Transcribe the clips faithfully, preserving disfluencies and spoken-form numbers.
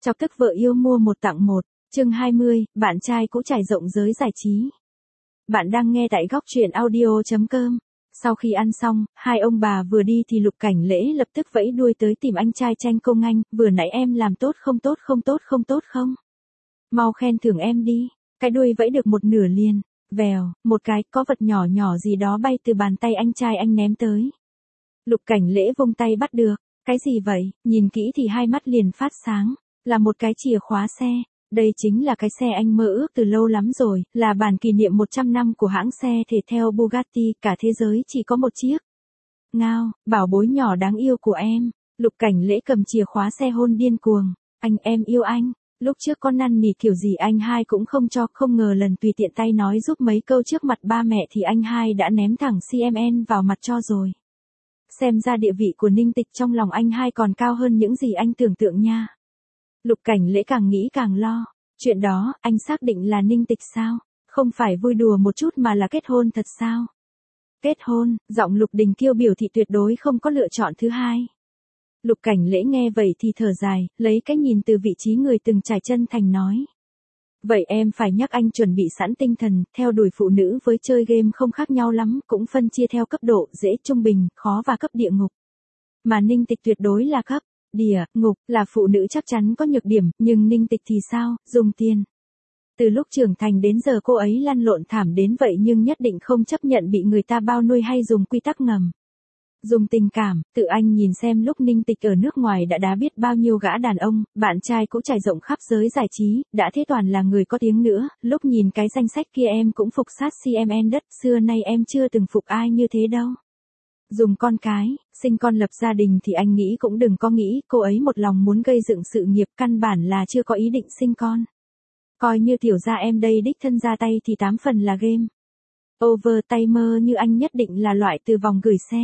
Chọc tức vợ yêu mua một tặng một, chương hai mươi, bạn trai cũ trải rộng giới giải trí. Bạn đang nghe tại góc truyện audio chấm com. Sau khi ăn xong, hai ông bà vừa đi thì Lục Cảnh Lễ lập tức vẫy đuôi tới tìm anh trai Tranh Công Anh, vừa nãy em làm tốt không tốt không tốt không tốt không? Mau khen thưởng em đi, cái đuôi vẫy được một nửa liền, vèo, một cái, có vật nhỏ nhỏ gì đó bay từ bàn tay anh trai anh ném tới. Lục Cảnh Lễ vung tay bắt được, cái gì vậy, nhìn kỹ thì hai mắt liền phát sáng, là một cái chìa khóa xe. Đây chính là cái xe anh mơ ước từ lâu lắm rồi, là bản kỷ niệm một trăm năm của hãng xe thể thao Bugatti, cả thế giới chỉ có một chiếc. Ngao, bảo bối nhỏ đáng yêu của em. Lục Cảnh Lễ cầm chìa khóa xe hôn điên cuồng. Anh, em yêu anh. Lúc trước con năn nỉ kiểu gì anh hai cũng không cho, không ngờ lần tùy tiện tay nói giúp mấy câu trước mặt ba mẹ thì anh hai đã ném thẳng xê em en vào mặt cho rồi. Xem ra địa vị của Ninh Tịch trong lòng anh hai còn cao hơn những gì anh tưởng tượng nha. Lục Cảnh Lễ càng nghĩ càng lo. Chuyện đó, anh xác định là Ninh Tịch sao? Không phải vui đùa một chút mà là kết hôn thật sao? Kết hôn, giọng Lục Đình Kiêu biểu thị tuyệt đối không có lựa chọn thứ hai. Lục Cảnh Lễ nghe vậy thì thở dài, lấy cái nhìn từ vị trí người từng trải chân thành nói. Vậy em phải nhắc anh chuẩn bị sẵn tinh thần, theo đuổi phụ nữ với chơi game không khác nhau lắm, cũng phân chia theo cấp độ dễ, trung bình, khó và cấp địa ngục. Mà Ninh Tịch tuyệt đối là cấp địa ngục, là phụ nữ chắc chắn có nhược điểm, nhưng Ninh Tịch thì sao, dùng tiền. Từ lúc trưởng thành đến giờ cô ấy lăn lộn thảm đến vậy nhưng nhất định không chấp nhận bị người ta bao nuôi hay dùng quy tắc ngầm. Dùng tình cảm, tự anh nhìn xem lúc Ninh Tịch ở nước ngoài đã đã biết bao nhiêu gã đàn ông, bạn trai cũng trải rộng khắp giới giải trí, đã thế toàn là người có tiếng nữa, lúc nhìn cái danh sách kia em cũng phục sát xê em en đất, xưa nay em chưa từng phục ai như thế đâu. Dùng con cái, sinh con lập gia đình thì anh nghĩ cũng đừng có nghĩ, cô ấy một lòng muốn gây dựng sự nghiệp, căn bản là chưa có ý định sinh con. Coi như tiểu gia em đây đích thân ra tay thì tám phần là game. Overtimer như anh nhất định là loại từ vòng gửi xe.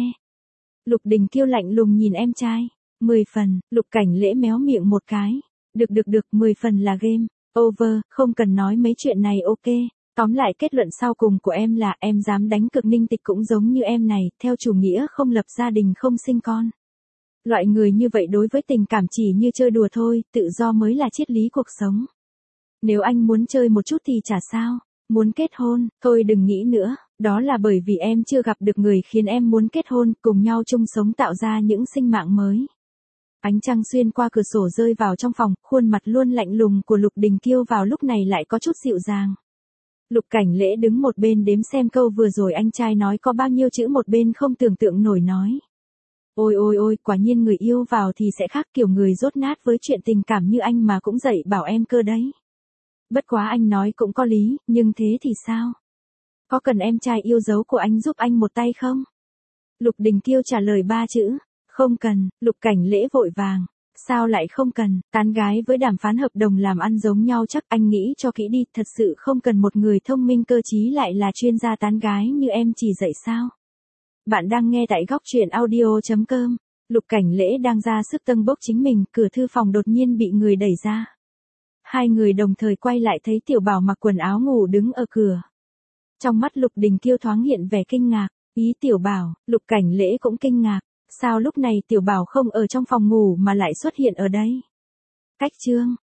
Lục Đình Kiêu lạnh lùng nhìn em trai. mười phần, Lục Cảnh Lễ méo miệng một cái. Được được được, mười phần là game. Over, không cần nói mấy chuyện này ok. Tóm lại kết luận sau cùng của em là em dám đánh cược Ninh Tịch cũng giống như em này, theo chủ nghĩa không lập gia đình không sinh con. Loại người như vậy đối với tình cảm chỉ như chơi đùa thôi, tự do mới là triết lý cuộc sống. Nếu anh muốn chơi một chút thì chả sao. Muốn kết hôn, thôi đừng nghĩ nữa, đó là bởi vì em chưa gặp được người khiến em muốn kết hôn, cùng nhau chung sống tạo ra những sinh mạng mới. Ánh trăng xuyên qua cửa sổ rơi vào trong phòng, khuôn mặt luôn lạnh lùng của Lục Đình Kiêu vào lúc này lại có chút dịu dàng. Lục Cảnh Lễ đứng một bên đếm xem câu vừa rồi anh trai nói có bao nhiêu chữ, một bên không tưởng tượng nổi nói. Ôi ôi ôi, quả nhiên người yêu vào thì sẽ khác, kiểu người dốt nát với chuyện tình cảm như anh mà cũng dạy bảo em cơ đấy. Bất quá anh nói cũng có lý, nhưng thế thì sao? Có cần em trai yêu dấu của anh giúp anh một tay không? Lục Đình Kiêu trả lời ba chữ. Không cần. Lục Cảnh Lễ vội vàng. Sao lại không cần, tán gái với đàm phán hợp đồng làm ăn giống nhau chắc, anh nghĩ cho kỹ đi, thật sự không cần một người thông minh cơ trí lại là chuyên gia tán gái như em chỉ dạy sao? Bạn đang nghe tại góc truyện audio chấm com. Lục Cảnh Lễ đang ra sức tâng bốc chính mình, cửa thư phòng đột nhiên bị người đẩy ra. Hai người đồng thời quay lại thấy Tiểu Bảo mặc quần áo ngủ đứng ở cửa. Trong mắt Lục Đình Kiêu thoáng hiện vẻ kinh ngạc, ý Tiểu Bảo, Lục Cảnh Lễ cũng kinh ngạc, sao lúc này Tiểu Bảo không ở trong phòng ngủ mà lại xuất hiện ở đây? Cách chương,